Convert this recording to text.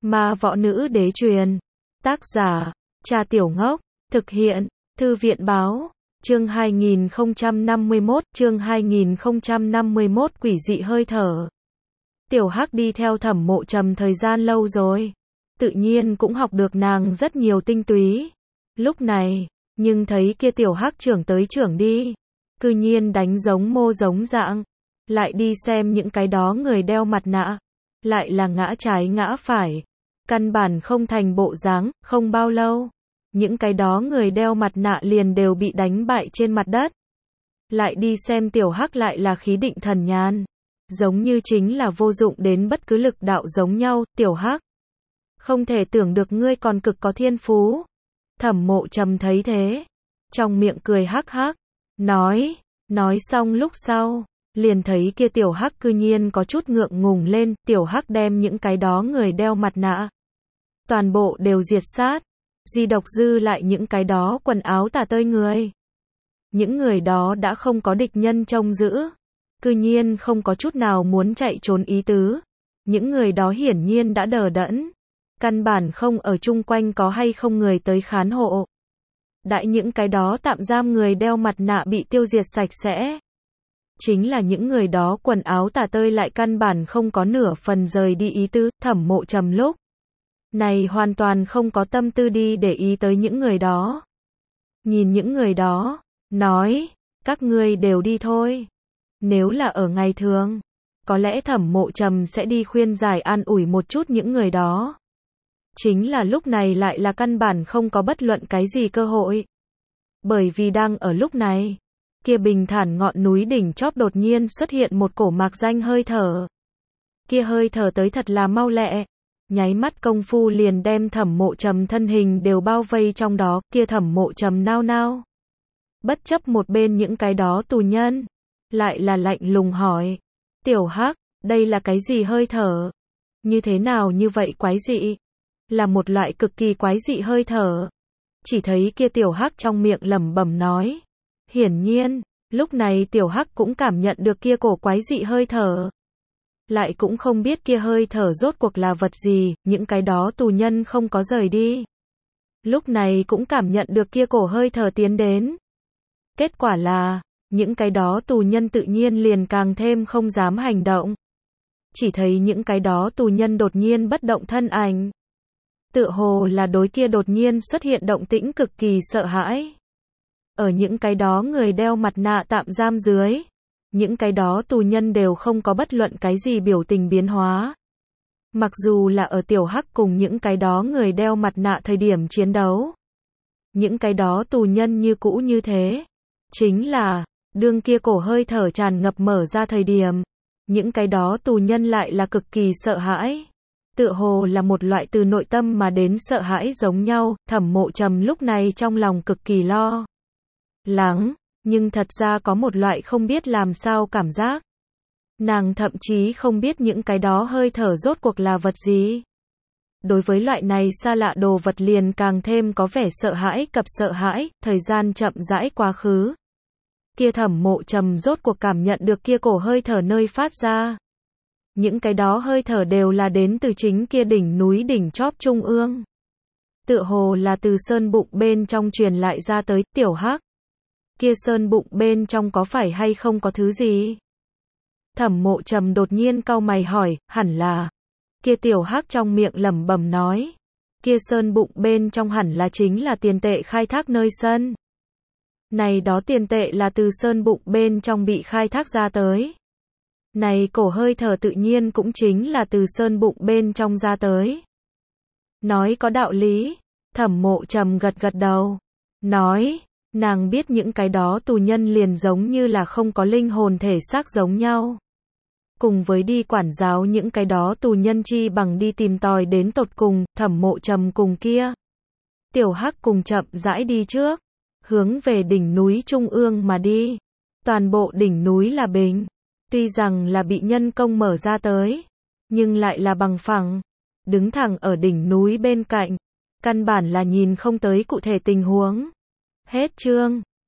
Ma võ nữ đế truyền. Tác giả, Trà Tiểu Ngốc. Thực hiện, Thư viện báo. Chương 2051 quỷ dị hơi thở. Tiểu Hắc đi theo Thẩm Mộ Trầm thời gian lâu rồi, tự nhiên cũng học được nàng rất nhiều tinh túy. Lúc này, nhưng thấy kia Tiểu Hắc trưởng tới trưởng đi, cư nhiên đánh giống mô giống dạng, lại đi xem những cái đó người đeo mặt nạ, lại là ngã trái ngã phải, căn bản không thành bộ dáng. Không bao lâu, những cái đó người đeo mặt nạ liền đều bị đánh bại trên mặt đất. Lại đi xem Tiểu Hắc lại là khí định thần nhàn, giống như chính là vô dụng đến bất cứ lực đạo giống nhau. Tiểu Hắc, không thể tưởng được ngươi còn cực có thiên phú. Thẩm Mộ Trầm thấy thế, trong miệng cười hắc hắc, nói xong lúc sau, liền thấy kia Tiểu Hắc cư nhiên có chút ngượng ngùng lên. Tiểu Hắc đem những cái đó người đeo mặt nạ toàn bộ đều diệt sát, duy độc dư lại những cái đó quần áo tả tơi người. Những người đó đã không có địch nhân trông giữ, cư nhiên không có chút nào muốn chạy trốn ý tứ. Những người đó hiển nhiên đã đờ đẫn, căn bản không ở chung quanh có hay không người tới khán hộ. Đại những cái đó tạm giam người đeo mặt nạ bị tiêu diệt sạch sẽ. Chính là những người đó quần áo tả tơi lại căn bản không có nửa phần rời đi ý tứ. Thẩm Mộ Trầm lúc này hoàn toàn không có tâm tư đi để ý tới những người đó. Nhìn những người đó, nói, các ngươi đều đi thôi. Nếu là ở ngày thường, có lẽ Thẩm Mộ Trầm sẽ đi khuyên giải an ủi một chút những người đó. Chính là lúc này lại là căn bản không có bất luận cái gì cơ hội. Bởi vì đang ở lúc này, kia bình thản ngọn núi đỉnh chóp đột nhiên xuất hiện một cổ mạc danh hơi thở. Kia hơi thở tới thật là mau lẹ, nháy mắt công phu liền đem Thẩm Mộ Trầm thân hình đều bao vây trong đó. Kia Thẩm Mộ Trầm nao nao, bất chấp một bên những cái đó tù nhân, lại là lạnh lùng hỏi, Tiểu Hắc, đây là cái gì hơi thở? Như thế nào như vậy quái dị? Là một loại cực kỳ quái dị hơi thở. Chỉ thấy kia Tiểu Hắc trong miệng lẩm bẩm nói. Hiển nhiên, lúc này Tiểu Hắc cũng cảm nhận được kia cổ quái dị hơi thở. Lại cũng không biết kia hơi thở rốt cuộc là vật gì. Những cái đó tù nhân không có rời đi, lúc này cũng cảm nhận được kia cổ hơi thở tiến đến. Kết quả là, những cái đó tù nhân tự nhiên liền càng thêm không dám hành động. Chỉ thấy những cái đó tù nhân đột nhiên bất động thân ảnh, tựa hồ là đối kia đột nhiên xuất hiện động tĩnh cực kỳ sợ hãi. Ở những cái đó người đeo mặt nạ tạm giam dưới, những cái đó tù nhân đều không có bất luận cái gì biểu tình biến hóa. Mặc dù là ở Tiểu Hắc cùng những cái đó người đeo mặt nạ thời điểm chiến đấu, những cái đó tù nhân như cũ như thế. Chính là, đương kia cổ hơi thở tràn ngập mở ra thời điểm, những cái đó tù nhân lại là cực kỳ sợ hãi. Tựa hồ là một loại từ nội tâm mà đến sợ hãi giống nhau. Thẩm Mộ Trầm lúc này trong lòng cực kỳ lo lắng, nhưng thật ra có một loại không biết làm sao cảm giác. Nàng thậm chí không biết những cái đó hơi thở rốt cuộc là vật gì. Đối với loại này xa lạ đồ vật liền càng thêm có vẻ sợ hãi cập sợ hãi. Thời gian chậm rãi quá khứ, kia Thẩm Mộ Trầm rốt cuộc cảm nhận được kia cổ hơi thở nơi phát ra. Những cái đó hơi thở đều là đến từ chính kia đỉnh núi đỉnh chóp trung ương. Tựa hồ là từ sơn bụng bên trong truyền lại ra tới. Tiểu Hắc, kia sơn bụng bên trong có phải hay không có thứ gì? Thẩm Mộ Trầm đột nhiên cau mày hỏi. Hẳn là. Kia Tiểu Hắc trong miệng lẩm bẩm nói, kia sơn bụng bên trong hẳn là chính là tiền tệ khai thác nơi sân. Này đó tiền tệ là từ sơn bụng bên trong bị khai thác ra tới. Này cổ hơi thở tự nhiên cũng chính là từ sơn bụng bên trong ra tới. Nói có đạo lý. Thẩm Mộ Trầm gật gật đầu, nói, nàng biết những cái đó tù nhân liền giống như là không có linh hồn thể xác giống nhau. Cùng với đi quản giáo những cái đó tù nhân chi bằng đi tìm tòi đến tột cùng. Thẩm Mộ Trầm cùng kia Tiểu Hắc cùng chậm rãi đi trước, hướng về đỉnh núi trung ương mà đi. Toàn bộ đỉnh núi là bình, tuy rằng là bị nhân công mở ra tới, nhưng lại là bằng phẳng, đứng thẳng ở đỉnh núi bên cạnh, căn bản là nhìn không tới cụ thể tình huống. Hết chương.